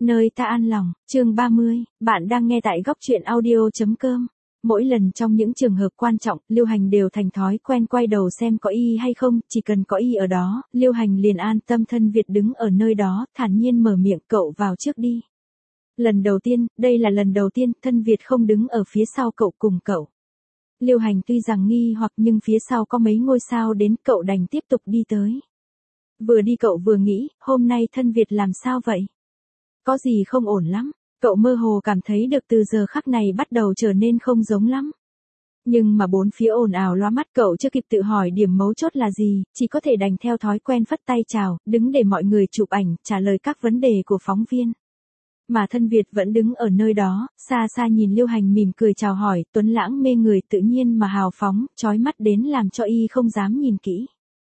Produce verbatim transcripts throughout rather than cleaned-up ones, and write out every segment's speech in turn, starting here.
Nơi ta an lòng, chương ba mươi, bạn đang nghe tại góc truyện audio.com. Mỗi lần trong những trường hợp quan trọng, Liêu Hành đều thành thói quen quay đầu xem có y hay không, chỉ cần có y ở đó, Liêu Hành liền an tâm. Thân Việt đứng ở nơi đó, thản nhiên mở miệng, cậu vào trước đi. Lần đầu tiên, đây là lần đầu tiên, Thân Việt không đứng ở phía sau cậu cùng cậu. Liêu Hành tuy rằng nghi hoặc nhưng phía sau có mấy ngôi sao đến, cậu đành tiếp tục đi tới. Vừa đi cậu vừa nghĩ, hôm nay Thân Việt làm sao vậy? Có gì không ổn lắm, cậu mơ hồ cảm thấy được từ giờ khắc này bắt đầu trở nên không giống lắm. Nhưng mà bốn phía ồn ào loa mắt, cậu chưa kịp tự hỏi điểm mấu chốt là gì, chỉ có thể đành theo thói quen phất tay chào, đứng để mọi người chụp ảnh, trả lời các vấn đề của phóng viên. Mà Thân Việt vẫn đứng ở nơi đó, xa xa nhìn Liêu Hành mỉm cười chào hỏi, tuấn lãng mê người, tự nhiên mà hào phóng, chói mắt đến làm cho y không dám nhìn kỹ.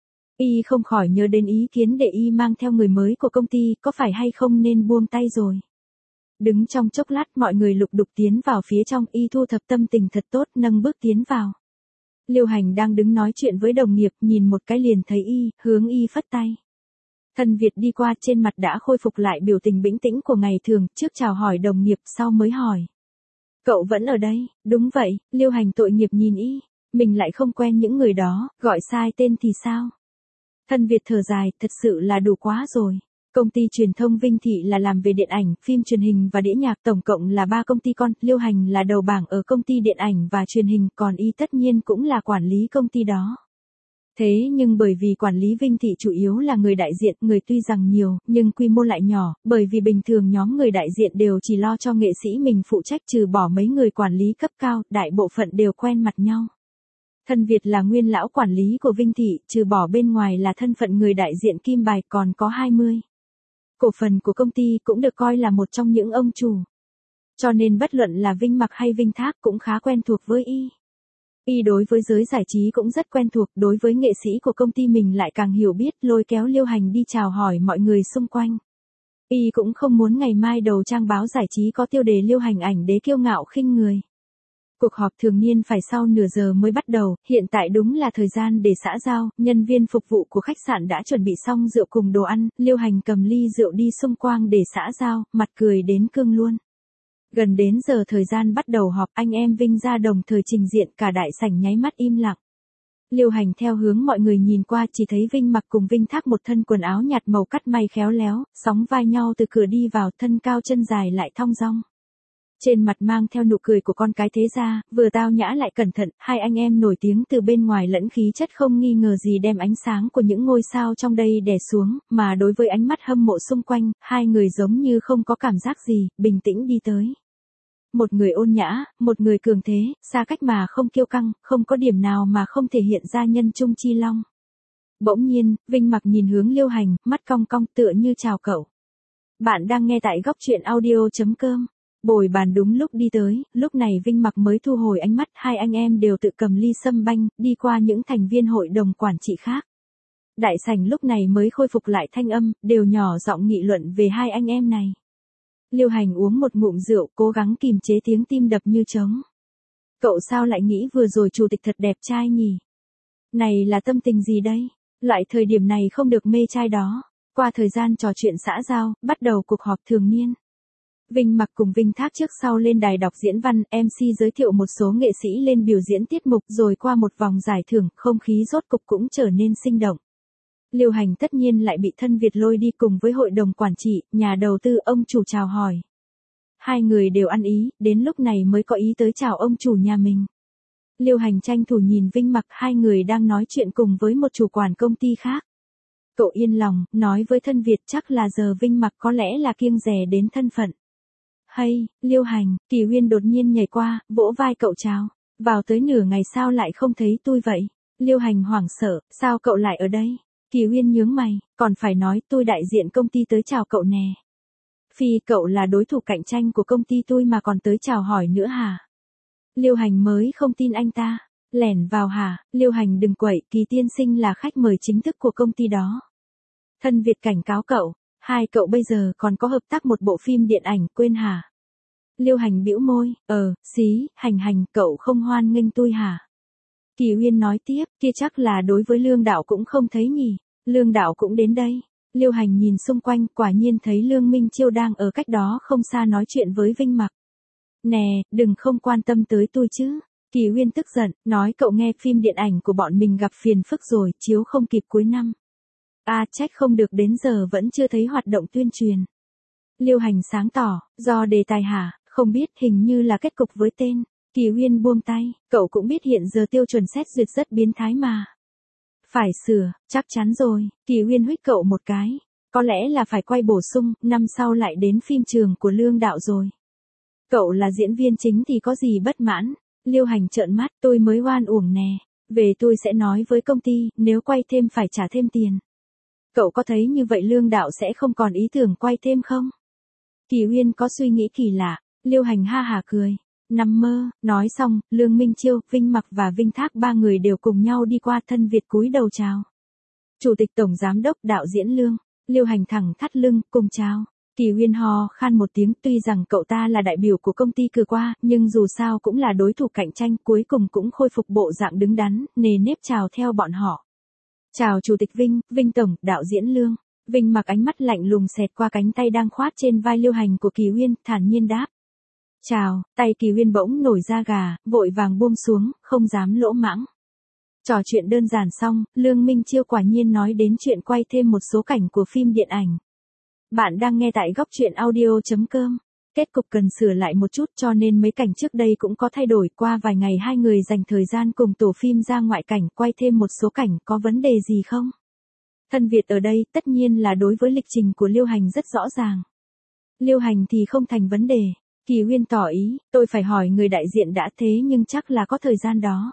Y không khỏi nhớ đến ý kiến để y mang theo người mới của công ty, có phải hay không nên buông tay rồi. Đứng trong chốc lát, mọi người lục đục tiến vào phía trong, y thu thập tâm tình thật tốt, nâng bước tiến vào. Liêu Hành đang đứng nói chuyện với đồng nghiệp, nhìn một cái liền thấy y, hướng y phất tay. Thân Việt đi qua, trên mặt đã khôi phục lại biểu tình bình tĩnh của ngày thường, trước chào hỏi đồng nghiệp, sau mới hỏi. Cậu vẫn ở đây? Đúng vậy, Liêu Hành tội nghiệp nhìn y, mình lại không quen những người đó, gọi sai tên thì sao? Thân Việt thở dài, thật sự là đủ quá rồi. Công ty truyền thông Vinh Thị là làm về điện ảnh, phim truyền hình và đĩa nhạc, tổng cộng là ba công ty con, Liêu Hành là đầu bảng ở công ty điện ảnh và truyền hình, còn y tất nhiên cũng là quản lý công ty đó. Thế nhưng bởi vì quản lý Vinh Thị chủ yếu là người đại diện, người tuy rằng nhiều, nhưng quy mô lại nhỏ, bởi vì bình thường nhóm người đại diện đều chỉ lo cho nghệ sĩ mình phụ trách, trừ bỏ mấy người quản lý cấp cao, đại bộ phận đều quen mặt nhau. Thân Việt là nguyên lão quản lý của Vinh Thị, trừ bỏ bên ngoài là thân phận người đại diện kim bài, còn có hai mươi. Cổ phần của công ty cũng được coi là một trong những ông chủ. Cho nên bất luận là Vinh Mặc hay Vinh Thác cũng khá quen thuộc với y. Y đối với giới giải trí cũng rất quen thuộc, đối với nghệ sĩ của công ty mình lại càng hiểu biết, lôi kéo Liêu Hành đi chào hỏi mọi người xung quanh. Y cũng không muốn ngày mai đầu trang báo giải trí có tiêu đề Liêu Hành ảnh đế kiêu ngạo khinh người. Cuộc họp thường niên phải sau nửa giờ mới bắt đầu, hiện tại đúng là thời gian để xã giao, nhân viên phục vụ của khách sạn đã chuẩn bị xong rượu cùng đồ ăn, Liêu Hành cầm ly rượu đi xung quanh để xã giao, mặt cười đến cương luôn. Gần đến giờ thời gian bắt đầu họp, anh em Vinh ra đồng thời trình diện, cả đại sảnh nháy mắt im lặng. Liêu Hành theo hướng mọi người nhìn qua, chỉ thấy Vinh Mặc cùng Vinh Thác một thân quần áo nhạt màu cắt may khéo léo, sóng vai nhau từ cửa đi vào, thân cao chân dài lại thong dong. Trên mặt mang theo nụ cười của con cái thế gia, vừa tao nhã lại cẩn thận, hai anh em nổi tiếng từ bên ngoài lẫn khí chất không nghi ngờ gì đem ánh sáng của những ngôi sao trong đây đè xuống, mà đối với ánh mắt hâm mộ xung quanh, hai người giống như không có cảm giác gì, bình tĩnh đi tới. Một người ôn nhã, một người cường thế, xa cách mà không kiêu căng, không có điểm nào mà không thể hiện ra nhân trung chi long. Bỗng nhiên, Vinh Mặc nhìn hướng Liêu Hành, mắt cong cong tựa như chào cậu. Bạn đang nghe tại góc truyện audio.com. Bồi bàn đúng lúc đi tới, lúc này Vinh Mặc mới thu hồi ánh mắt, hai anh em đều tự cầm ly sâm banh, đi qua những thành viên hội đồng quản trị khác. Đại sảnh lúc này mới khôi phục lại thanh âm, đều nhỏ giọng nghị luận về hai anh em này. Liêu Hành uống một ngụm rượu, cố gắng kìm chế tiếng tim đập như trống. Cậu sao lại nghĩ vừa rồi chủ tịch thật đẹp trai nhỉ? Này là tâm tình gì đây? Loại thời điểm này không được mê trai đó. Qua thời gian trò chuyện xã giao, bắt đầu cuộc họp thường niên. Vinh Mặc cùng Vinh Thác trước sau lên đài đọc diễn văn, em xê giới thiệu một số nghệ sĩ lên biểu diễn tiết mục, rồi qua một vòng giải thưởng, không khí rốt cục cũng trở nên sinh động. Liêu Hành tất nhiên lại bị Thân Việt lôi đi cùng với hội đồng quản trị, nhà đầu tư, ông chủ chào hỏi. Hai người đều ăn ý, đến lúc này mới có ý tới chào ông chủ nhà mình. Liêu Hành tranh thủ nhìn Vinh Mặc, hai người đang nói chuyện cùng với một chủ quản công ty khác. Cậu yên lòng, nói với Thân Việt chắc là giờ Vinh Mặc có lẽ là kiêng dè đến thân phận. Hay, Liêu Hành, Kỳ Uyên đột nhiên nhảy qua, vỗ vai cậu chào. Vào tới nửa ngày sao lại không thấy tôi vậy? Liêu Hành hoảng sợ, sao cậu lại ở đây? Kỳ Uyên nhướng mày, còn phải nói tôi đại diện công ty tới chào cậu nè. Phi, cậu là đối thủ cạnh tranh của công ty tôi mà còn tới chào hỏi nữa hả? Liêu Hành mới không tin anh ta. Lẻn vào hả? Liêu Hành đừng quậy, Kỳ tiên sinh là khách mời chính thức của công ty đó. Thân Việt cảnh cáo cậu. Hai cậu bây giờ còn có hợp tác một bộ phim điện ảnh, quên hả? Liêu Hành bĩu môi, ờ, xí, Hành Hành, cậu không hoan nghênh tôi hả? Kỳ Uyên nói tiếp, kia chắc là đối với Lương Đạo cũng không thấy nhỉ, Lương Đạo cũng đến đây. Liêu Hành nhìn xung quanh, quả nhiên thấy Lương Minh Chiêu đang ở cách đó không xa nói chuyện với Vinh Mặc. Nè, đừng không quan tâm tới tôi chứ. Kỳ Uyên tức giận, nói cậu nghe phim điện ảnh của bọn mình gặp phiền phức rồi, chiếu không kịp cuối năm. À trách không được đến giờ vẫn chưa thấy hoạt động tuyên truyền. Liêu Hành sáng tỏ, do đề tài hả, không biết, hình như là kết cục với tên. Kỳ Uyên buông tay, cậu cũng biết hiện giờ tiêu chuẩn xét duyệt rất biến thái mà. Phải sửa, chắc chắn rồi. Kỳ Uyên huých cậu một cái. Có lẽ là phải quay bổ sung, năm sau lại đến phim trường của Lương Đạo rồi. Cậu là diễn viên chính thì có gì bất mãn. Liêu Hành trợn mắt, tôi mới oan uổng nè. Về tôi sẽ nói với công ty, nếu quay thêm phải trả thêm tiền. Cậu có thấy như vậy Lương Đạo sẽ không còn ý tưởng quay thêm không? Kỳ Uyên có suy nghĩ kỳ lạ. Liêu Hành ha hả cười. Nằm mơ, nói xong, Lương Minh Chiêu, Vinh Mặc và Vinh Thác ba người đều cùng nhau đi qua thân Việt cúi đầu chào. Chủ tịch Tổng Giám đốc đạo diễn Lương, Liêu Hành thẳng thắt lưng, cùng chào. Kỳ Uyên ho khan một tiếng, tuy rằng cậu ta là đại biểu của công ty cử qua, nhưng dù sao cũng là đối thủ cạnh tranh, cuối cùng cũng khôi phục bộ dạng đứng đắn, nề nếp chào theo bọn họ. Chào Chủ tịch Vinh, Vinh Tổng, đạo diễn Lương. Vinh Mặc ánh mắt lạnh lùng xẹt qua cánh tay đang khoát trên vai Liêu Hành của Kỳ Uyên, thản nhiên đáp. Chào, tay Kỳ Uyên bỗng nổi da gà, vội vàng buông xuống, không dám lỗ mãng. Trò chuyện đơn giản xong, Lương Minh Chiêu quả nhiên nói đến chuyện quay thêm một số cảnh của phim điện ảnh. Bạn đang nghe tại góc truyện audio chấm com. Kết cục cần sửa lại một chút cho nên mấy cảnh trước đây cũng có thay đổi, qua vài ngày hai người dành thời gian cùng tổ phim ra ngoại cảnh quay thêm một số cảnh, có vấn đề gì không? Thân Việt ở đây tất nhiên là đối với lịch trình của Liêu Hành rất rõ ràng. Liêu Hành thì không thành vấn đề. Kỳ Uyên tỏ ý, tôi phải hỏi người đại diện đã, thế nhưng chắc là có thời gian đó.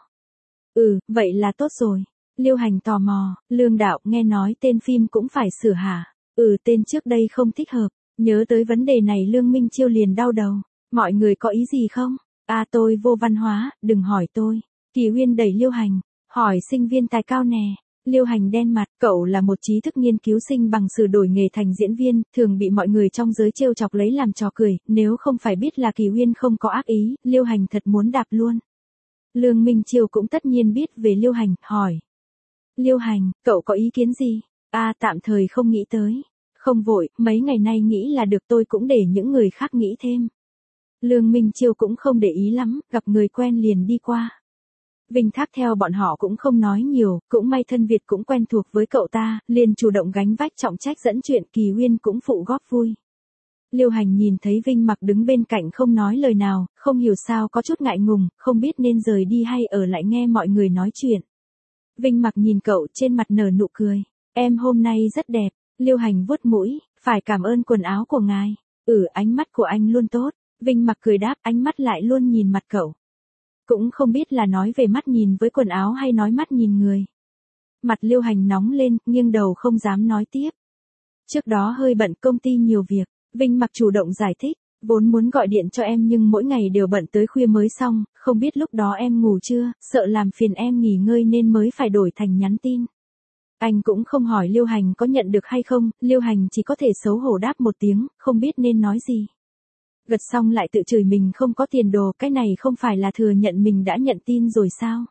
Ừ, vậy là tốt rồi. Liêu Hành tò mò, Lương Đạo, nghe nói tên phim cũng phải sửa hả? Ừ, tên trước đây không thích hợp. Nhớ tới vấn đề này Lương Minh Chiêu liền đau đầu. Mọi người có ý gì không? À tôi vô văn hóa, đừng hỏi tôi. Kỳ Uyên đẩy Liêu Hành, hỏi sinh viên tài cao nè. Liêu Hành đen mặt, cậu là một trí thức nghiên cứu sinh bằng sửa đổi nghề thành diễn viên, thường bị mọi người trong giới trêu chọc lấy làm trò cười, nếu không phải biết là Kỳ Uyên không có ác ý, Liêu Hành thật muốn đạp luôn. Lương Minh Chiêu cũng tất nhiên biết về Liêu Hành, hỏi. Liêu Hành, cậu có ý kiến gì? À tạm thời không nghĩ tới. Không vội, mấy ngày nay nghĩ là được, tôi cũng để những người khác nghĩ thêm. Lương Minh Chiêu cũng không để ý lắm, gặp người quen liền đi qua. Vinh Thác theo bọn họ cũng không nói nhiều, cũng may thân Việt cũng quen thuộc với cậu ta, liền chủ động gánh vách trọng trách dẫn chuyện, Kỳ Uyên cũng phụ góp vui. Liêu Hành nhìn thấy Vinh Mặc đứng bên cạnh không nói lời nào, không hiểu sao có chút ngại ngùng, không biết nên rời đi hay ở lại nghe mọi người nói chuyện. Vinh Mặc nhìn cậu trên mặt nở nụ cười. Em hôm nay rất đẹp. Liêu Hành vuốt mũi, phải cảm ơn quần áo của ngài. Ừ, ánh mắt của anh luôn tốt. Vinh Mặc cười đáp, ánh mắt lại luôn nhìn mặt cậu. Cũng không biết là nói về mắt nhìn với quần áo hay nói mắt nhìn người. Mặt Liêu Hành nóng lên, nghiêng đầu không dám nói tiếp. Trước đó hơi bận công ty nhiều việc, Vinh Mặc chủ động giải thích, vốn muốn gọi điện cho em nhưng mỗi ngày đều bận tới khuya mới xong, không biết lúc đó em ngủ chưa, sợ làm phiền em nghỉ ngơi nên mới phải đổi thành nhắn tin. Anh cũng không hỏi Liêu Hành có nhận được hay không, Liêu Hành chỉ có thể xấu hổ đáp một tiếng, không biết nên nói gì. Gật xong lại tự chửi mình không có tiền đồ, cái này không phải là thừa nhận mình đã nhận tin rồi sao?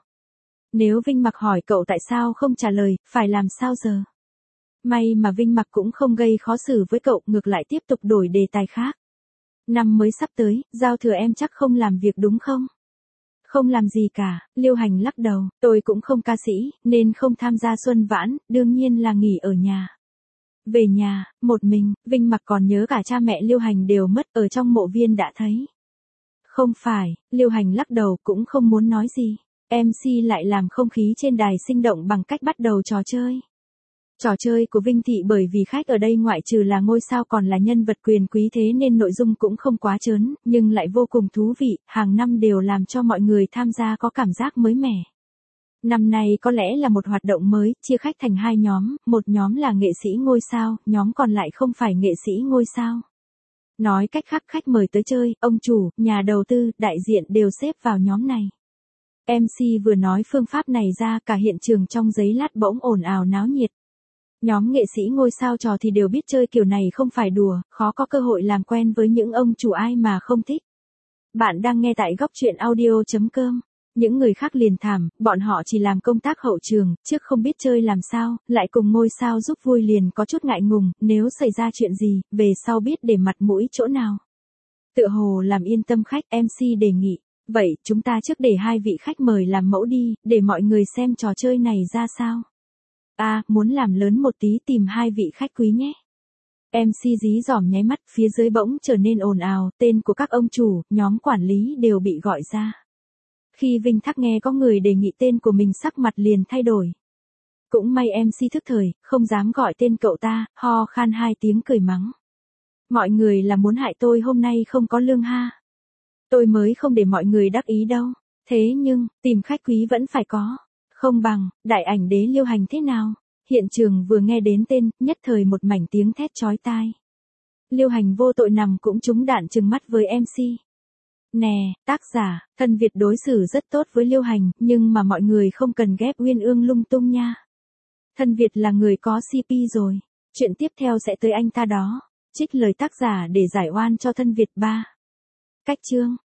Nếu Vinh Mặc hỏi cậu tại sao không trả lời, phải làm sao giờ? May mà Vinh Mặc cũng không gây khó xử với cậu, ngược lại tiếp tục đổi đề tài khác. Năm mới sắp tới, giao thừa em chắc không làm việc đúng không? Không làm gì cả, Liêu Hành lắc đầu, tôi cũng không ca sĩ, nên không tham gia xuân vãn, đương nhiên là nghỉ ở nhà. Về nhà, một mình, Vinh Mặc còn nhớ cả cha mẹ Liêu Hành đều mất, ở trong mộ viên đã thấy. Không phải, Liêu Hành lắc đầu cũng không muốn nói gì. em xê lại làm không khí trên đài sinh động bằng cách bắt đầu trò chơi. Trò chơi của Vinh Thị bởi vì khách ở đây ngoại trừ là ngôi sao còn là nhân vật quyền quý thế nên nội dung cũng không quá trớn, nhưng lại vô cùng thú vị, hàng năm đều làm cho mọi người tham gia có cảm giác mới mẻ. Năm nay có lẽ là một hoạt động mới, chia khách thành hai nhóm, một nhóm là nghệ sĩ ngôi sao, nhóm còn lại không phải nghệ sĩ ngôi sao. Nói cách khác khách mời tới chơi, ông chủ, nhà đầu tư, đại diện đều xếp vào nhóm này. em xê vừa nói phương pháp này ra cả hiện trường trong giấy lát bỗng ồn ào náo nhiệt. Nhóm nghệ sĩ ngôi sao trò thì đều biết chơi kiểu này không phải đùa, khó có cơ hội làm quen với những ông chủ ai mà không thích. Bạn đang nghe tại góc truyện audio chấm com. Những người khác liền thảm, bọn họ chỉ làm công tác hậu trường, trước không biết chơi làm sao, lại cùng ngôi sao giúp vui liền có chút ngại ngùng, nếu xảy ra chuyện gì, về sau biết để mặt mũi chỗ nào. Tựa hồ làm yên tâm khách, em xê đề nghị, vậy chúng ta trước để hai vị khách mời làm mẫu đi, để mọi người xem trò chơi này ra sao. À, muốn làm lớn một tí tìm hai vị khách quý nhé. em xê dí dỏm nháy mắt, phía dưới bỗng trở nên ồn ào, tên của các ông chủ, nhóm quản lý đều bị gọi ra. Khi Vinh Thác nghe có người đề nghị tên của mình sắc mặt liền thay đổi. Cũng may em xê thức thời, không dám gọi tên cậu ta, ho khan hai tiếng cười mắng. Mọi người là muốn hại tôi hôm nay không có lương ha. Tôi mới không để mọi người đắc ý đâu. Thế nhưng, tìm khách quý vẫn phải có. Không bằng, đại ảnh đế Liêu Hành thế nào? Hiện trường vừa nghe đến tên, nhất thời một mảnh tiếng thét chói tai. Liêu Hành vô tội nằm cũng trúng đạn trừng mắt với em xê. Nè, tác giả, Thân Việt đối xử rất tốt với Liêu Hành, nhưng mà mọi người không cần ghép Uyên Ương lung tung nha. Thân Việt là người có xê pê rồi. Chuyện tiếp theo sẽ tới anh ta đó. Trích lời tác giả để giải oan cho Thân Việt ba. Cách chương